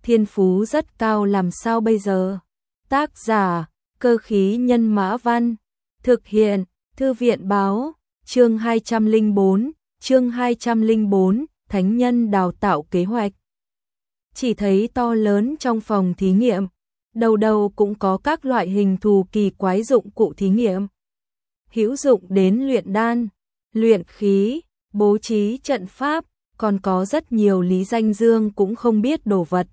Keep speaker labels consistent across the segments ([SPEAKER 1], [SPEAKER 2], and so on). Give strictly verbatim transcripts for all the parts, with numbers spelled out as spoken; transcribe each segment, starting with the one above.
[SPEAKER 1] thiên phú rất cao làm sao bây giờ? Tác giả, Cơ khí nhân mã văn, thực hiện, Thư viện báo, chương hai trăm lẻ bốn, chương hai trăm lẻ bốn, thánh nhân đào tạo kế hoạch. Chỉ thấy to lớn trong phòng thí nghiệm, đầu đầu cũng có các loại hình thù kỳ quái dụng cụ thí nghiệm. Hữu dụng đến luyện đan, luyện khí, bố trí trận pháp, còn có rất nhiều Lý Danh Dương cũng không biết đồ vật.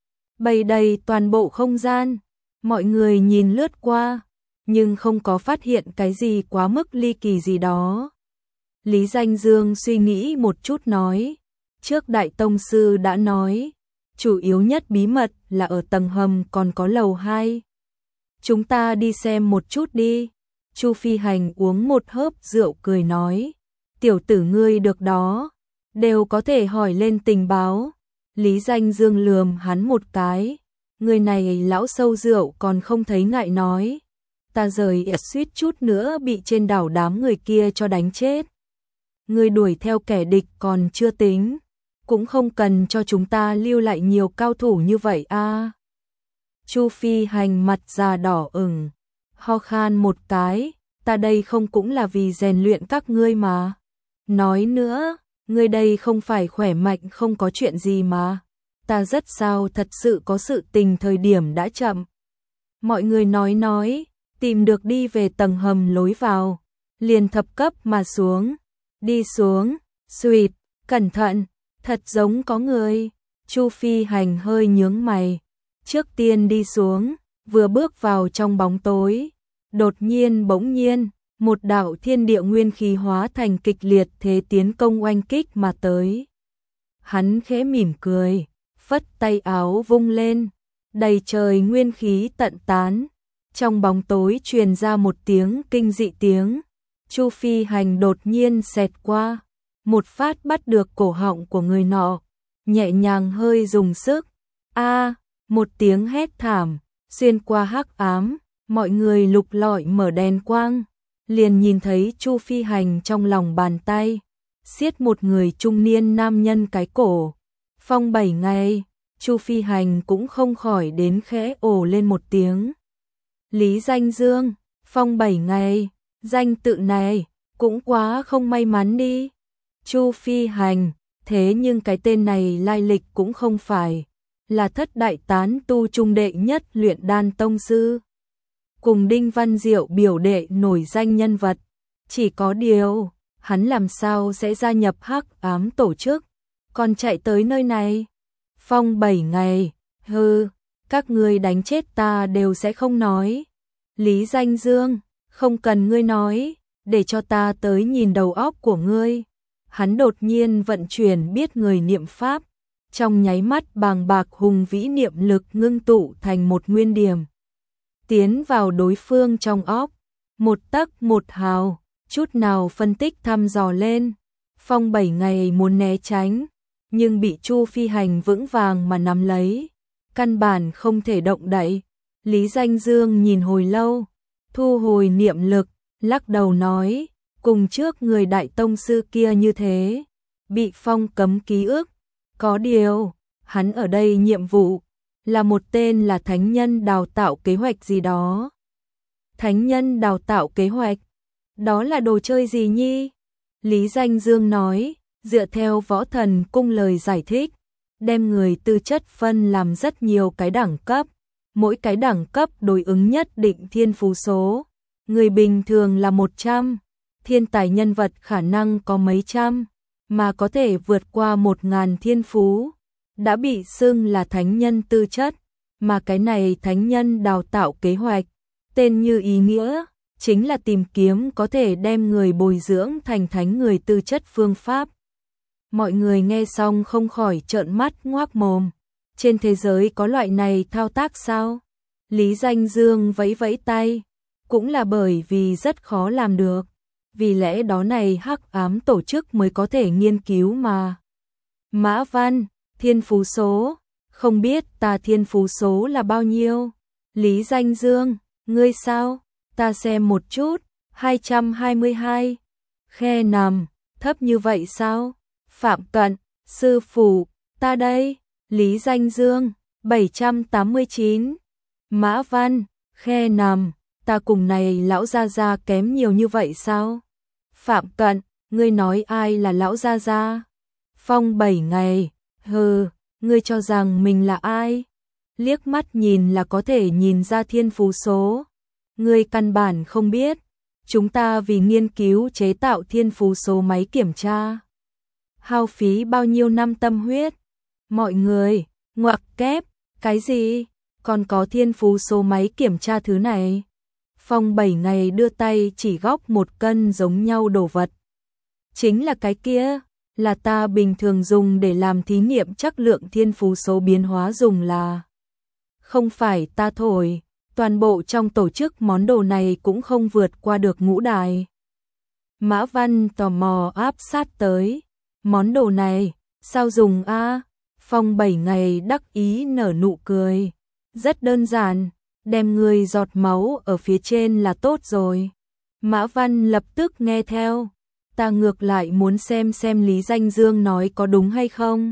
[SPEAKER 1] Bày đầy toàn bộ không gian, mọi người nhìn lướt qua, nhưng không có phát hiện cái gì quá mức ly kỳ gì đó. Lý Danh Dương suy nghĩ một chút nói, trước Đại Tông Sư đã nói, chủ yếu nhất bí mật là ở tầng hầm còn có lầu hai. Chúng ta đi xem một chút đi. Chu Phi Hành uống một hớp rượu cười nói, tiểu tử ngươi được đó, đều có thể hỏi lên tình báo. Lý Danh Dương lườm hắn một cái, người này lão sâu rượu còn không thấy ngại nói, ta rời suýt chút nữa bị trên đảo đám người kia cho đánh chết. Ngươi đuổi theo kẻ địch còn chưa tính, cũng không cần cho chúng ta lưu lại nhiều cao thủ như vậy a. À. Chu Phi Hành mặt già đỏ ửng, ho khan một cái, ta đây không cũng là vì rèn luyện các ngươi mà. Nói nữa, ngươi đây không phải khỏe mạnh không có chuyện gì mà. Ta rất sao thật sự có sự tình thời điểm đã chậm. Mọi người nói nói, tìm được đi về tầng hầm lối vào, liền thập cấp mà xuống. Đi xuống, suỵt, cẩn thận, thật giống có người. Chu Phi Hành hơi nhướng mày. Trước tiên đi xuống, vừa bước vào trong bóng tối. Đột nhiên bỗng nhiên, một đạo thiên địa nguyên khí hóa thành kịch liệt thế tiến công oanh kích mà tới. Hắn khẽ mỉm cười, phất tay áo vung lên, đầy trời nguyên khí tận tán. Trong bóng tối truyền ra một tiếng kinh dị tiếng. Chu Phi Hành đột nhiên xẹt qua, một phát bắt được cổ họng của người nọ, nhẹ nhàng hơi dùng sức. A, một tiếng hét thảm, xuyên qua hắc ám, mọi người lục lọi mở đèn quang, liền nhìn thấy Chu Phi Hành trong lòng bàn tay, siết một người trung niên nam nhân cái cổ. Phong bảy ngày, Chu Phi Hành cũng không khỏi đến khẽ ồ lên một tiếng. Lý Danh Dương, Phong bảy ngày, danh tự này cũng quá không may mắn đi. Chu Phi Hành, thế nhưng cái tên này lai lịch cũng không phải là thất đại tán tu trung đệ nhất luyện đan tông sư, cùng Đinh Văn Diệu biểu đệ nổi danh nhân vật. Chỉ có điều, hắn làm sao sẽ gia nhập hắc ám tổ chức, còn chạy tới nơi này. Phong bảy ngày, hừ, các ngươi đánh chết ta đều sẽ không nói. Lý Danh Dương, không cần ngươi nói, để cho ta tới nhìn đầu óc của ngươi. Hắn đột nhiên vận chuyển biết người niệm pháp, trong nháy mắt bàng bạc hùng vĩ niệm lực ngưng tụ thành một nguyên điểm, tiến vào đối phương trong óc, một tấc một hào, chút nào phân tích thăm dò lên. Phong bảy ngày muốn né tránh, nhưng bị Chu Phi Hành vững vàng mà nắm lấy, căn bản không thể động đậy. Lý Danh Dương nhìn hồi lâu, thu hồi niệm lực, lắc đầu nói, cùng trước người Đại Tông Sư kia như thế, bị phong cấm ký ức. Có điều, hắn ở đây nhiệm vụ là một tên là thánh nhân đào tạo kế hoạch gì đó. Thánh nhân đào tạo kế hoạch, đó là đồ chơi gì nhi? Lý Danh Dương nói, dựa theo Võ Thần Cung lời giải thích, đem người tư chất phân làm rất nhiều cái đẳng cấp, mỗi cái đẳng cấp đối ứng nhất định thiên phú số. Người bình thường là một trăm, thiên tài nhân vật khả năng có mấy trăm, mà có thể vượt qua một ngàn thiên phú, đã bị xưng là thánh nhân tư chất. Mà cái này thánh nhân đào tạo kế hoạch, tên như ý nghĩa, chính là tìm kiếm có thể đem người bồi dưỡng thành thánh người tư chất phương pháp. Mọi người nghe xong không khỏi trợn mắt ngoác mồm. Trên thế giới có loại này thao tác sao? Lý Danh Dương vẫy vẫy tay, cũng là bởi vì rất khó làm được. Vì lẽ đó này hắc ám tổ chức mới có thể nghiên cứu mà. Mã Văn, thiên phú số, không biết ta thiên phú số là bao nhiêu? Lý Danh Dương, ngươi sao? Ta xem một chút, hai trăm hai mươi hai. Khe nằm, thấp như vậy sao? Phạm Cận, sư phụ, ta đây. Lý Danh Dương, bảy trăm tám mươi chín. Mã Văn, khe nằm, ta cùng này lão gia gia kém nhiều như vậy sao? Phạm Cận, ngươi nói ai là lão gia gia? Phong bảy ngày, hừ, ngươi cho rằng mình là ai? Liếc mắt nhìn là có thể nhìn ra thiên phú số. Ngươi căn bản không biết, chúng ta vì nghiên cứu chế tạo thiên phú số máy kiểm tra, hao phí bao nhiêu năm tâm huyết. Mọi người, ngoặc kép, cái gì? Còn có thiên phú số máy kiểm tra thứ này? Phong bảy ngày đưa tay chỉ góc một cân giống nhau đồ vật. Chính là cái kia, là ta bình thường dùng để làm thí nghiệm chắc lượng thiên phú số biến hóa dùng là. Không phải ta thổi, toàn bộ trong tổ chức món đồ này cũng không vượt qua được ngũ đài. Mã Văn tò mò áp sát tới. Món đồ này, sao dùng a? Phong bảy ngày đắc ý nở nụ cười. Rất đơn giản, đem người giọt máu ở phía trên là tốt rồi. Mã Văn lập tức nghe theo. Ta ngược lại muốn xem xem Lý Danh Dương nói có đúng hay không.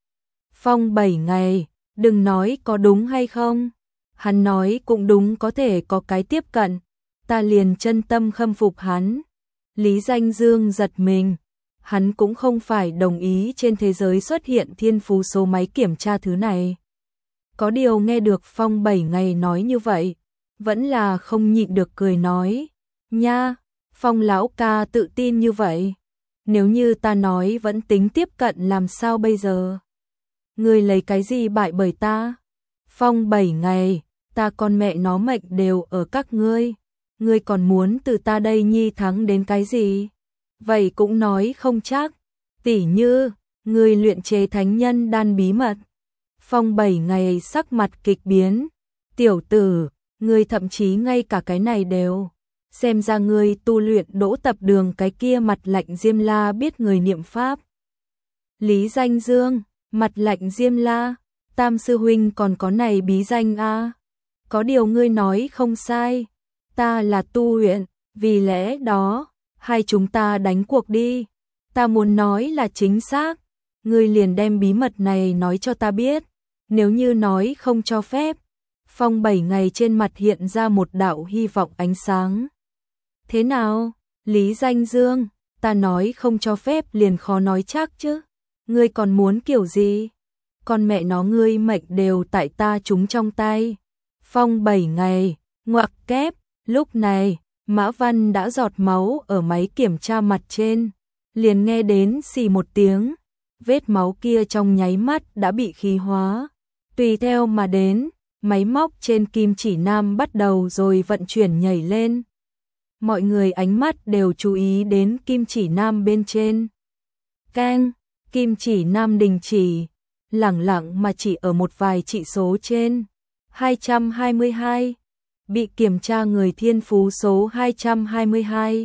[SPEAKER 1] Phong bảy ngày, đừng nói có đúng hay không. Hắn nói cũng đúng, có thể có cái tiếp cận. Ta liền chân tâm khâm phục hắn. Lý Danh Dương giật mình. Hắn cũng không phải đồng ý trên thế giới xuất hiện thiên phú số máy kiểm tra thứ này. Có điều nghe được Phong bảy ngày nói như vậy, vẫn là không nhịn được cười nói. Nha, Phong lão ca tự tin như vậy. Nếu như ta nói vẫn tính tiếp cận làm sao bây giờ? Ngươi lấy cái gì bại bởi ta? Phong bảy ngày, ta con mẹ nó mệnh đều ở các ngươi. Ngươi còn muốn từ ta đây nhi thắng đến cái gì? Vậy cũng nói không chắc. Tỉ như, ngươi luyện chế thánh nhân đan bí mật. Phong bảy ngày sắc mặt kịch biến. Tiểu tử, ngươi thậm chí ngay cả cái này đều. Xem ra ngươi tu luyện Đỗ Tập Đường cái kia mặt lạnh Diêm La biết người niệm pháp. Lý Danh Dương, mặt lạnh Diêm La, Tam sư huynh còn có này bí danh a? Có điều ngươi nói không sai, ta là tu luyện, vì lẽ đó, hai chúng ta đánh cuộc đi. Ta muốn nói là chính xác, ngươi liền đem bí mật này nói cho ta biết. Nếu như nói không cho phép, Phong bảy ngày trên mặt hiện ra một đạo hy vọng ánh sáng. Thế nào, Lý Danh Dương, ta nói không cho phép liền khó nói chắc chứ. Ngươi còn muốn kiểu gì? Con mẹ nó ngươi mệnh đều tại ta trúng trong tay. Phong bảy ngày, ngoặc kép, lúc này, Mã Văn đã giọt máu ở máy kiểm tra mặt trên. Liền nghe đến xì một tiếng, vết máu kia trong nháy mắt đã bị khí hóa. Tùy theo mà đến, máy móc trên kim chỉ nam bắt đầu rồi vận chuyển nhảy lên. Mọi người ánh mắt đều chú ý đến kim chỉ nam bên trên. Keng, kim chỉ nam đình chỉ, lẳng lặng mà chỉ ở một vài chỉ số trên. hai trăm hai mươi hai, bị kiểm tra người thiên phú số hai trăm hai mươi hai.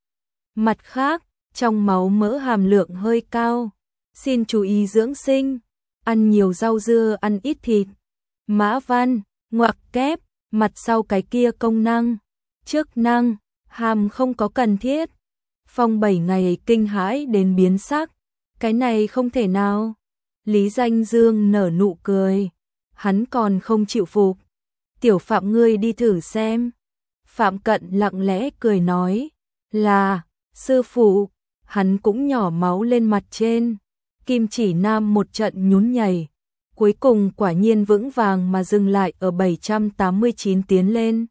[SPEAKER 1] Mặt khác, trong máu mỡ hàm lượng hơi cao, xin chú ý dưỡng sinh, ăn nhiều rau dưa, ăn ít thịt. Mã Văn, ngoặc kép, mặt sau cái kia công năng, chức năng, hàm không có cần thiết. Phong bảy ngày kinh hãi đến biến sắc, cái này không thể nào. Lý Danh Dương nở nụ cười, hắn còn không chịu phục. Tiểu Phạm ngươi đi thử xem. Phạm Cận lặng lẽ cười nói, là, sư phụ, hắn cũng nhỏ máu lên mặt trên. Kim chỉ nam một trận nhún nhảy, cuối cùng quả nhiên vững vàng mà dừng lại ở bảy trăm tám mươi chín tiến lên.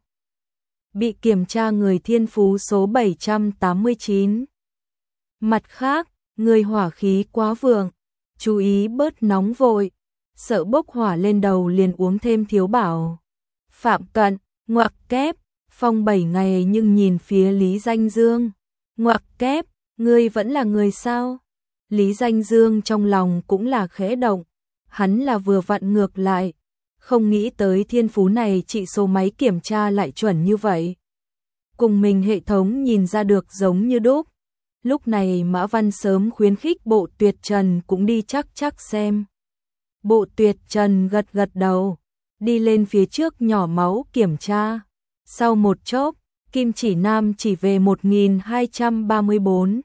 [SPEAKER 1] Bị kiểm tra người thiên phú số bảy trăm tám mươi chín. Mặt khác, người hỏa khí quá vượng, chú ý bớt nóng vội, sợ bốc hỏa lên đầu liền uống thêm thiếu bảo. Phạm Cận, ngoặc kép, Phong bảy ngày nhưng nhìn phía Lý Danh Dương. Ngoặc kép, ngươi vẫn là người sao? Lý Danh Dương trong lòng cũng là khẽ động, hắn là vừa vặn ngược lại, không nghĩ tới thiên phú này trị số máy kiểm tra lại chuẩn như vậy. Cùng mình hệ thống nhìn ra được giống như đúc. Lúc này Mã Văn sớm khuyến khích Bộ Tuyệt Trần cũng đi chắc chắc xem. Bộ Tuyệt Trần gật gật đầu, đi lên phía trước nhỏ máu kiểm tra. Sau một chốc, kim chỉ nam chỉ về một nghìn hai trăm ba mươi bốn.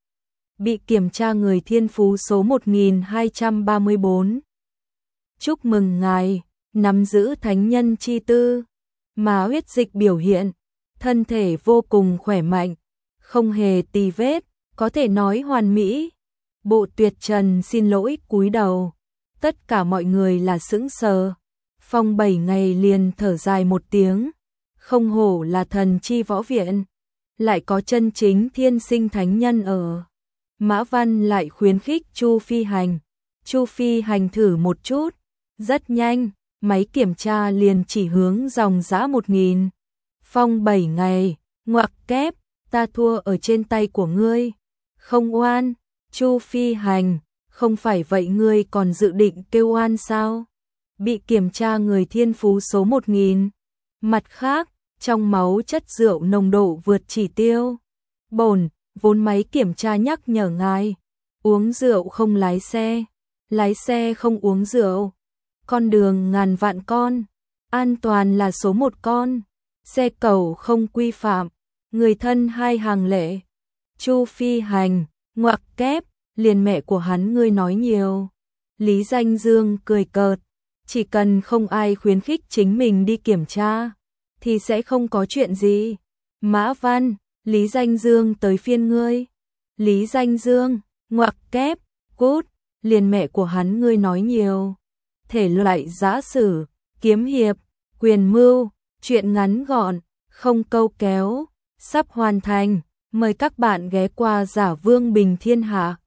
[SPEAKER 1] Bị kiểm tra người thiên phú số một nghìn hai trăm ba mươi bốn. Chúc mừng ngài, nắm giữ thánh nhân chi tư, mà huyết dịch biểu hiện, thân thể vô cùng khỏe mạnh, không hề tì vết, có thể nói hoàn mỹ. Bộ Tuyệt Trần xin lỗi cúi đầu, tất cả mọi người là sững sờ. Phong bảy ngày liền thở dài một tiếng, không hổ là thần chi võ viện, lại có chân chính thiên sinh thánh nhân ở. Mã Văn lại khuyến khích Chu Phi Hành. Chu Phi Hành thử một chút, rất nhanh, máy kiểm tra liền chỉ hướng dòng dã một nghìn. Phong bảy ngày, ngoặc kép, ta thua ở trên tay của ngươi. Không oan, Chu Phi Hành, không phải vậy ngươi còn dự định kêu oan sao? Bị kiểm tra người thiên phú số một nghìn. Mặt khác, trong máu chất rượu nồng độ vượt chỉ tiêu. Bổn, vốn máy kiểm tra nhắc nhở ngài, uống rượu không lái xe, lái xe không uống rượu. Con đường ngàn vạn con, an toàn là số một con, xe cầu không quy phạm, người thân hai hàng lệ. Chu Phi Hành, ngoặc kép, liền mẹ của hắn ngươi nói nhiều. Lý Danh Dương cười cợt, chỉ cần không ai khuyến khích chính mình đi kiểm tra, thì sẽ không có chuyện gì. Mã Văn, Lý Danh Dương tới phiên ngươi. Lý Danh Dương, ngoặc kép, cút, liền mẹ của hắn ngươi nói nhiều. Thể loại giã sử, kiếm hiệp, quyền mưu, chuyện ngắn gọn, không câu kéo, sắp hoàn thành. Mời các bạn ghé qua Giả Vương Bình Thiên Hạ.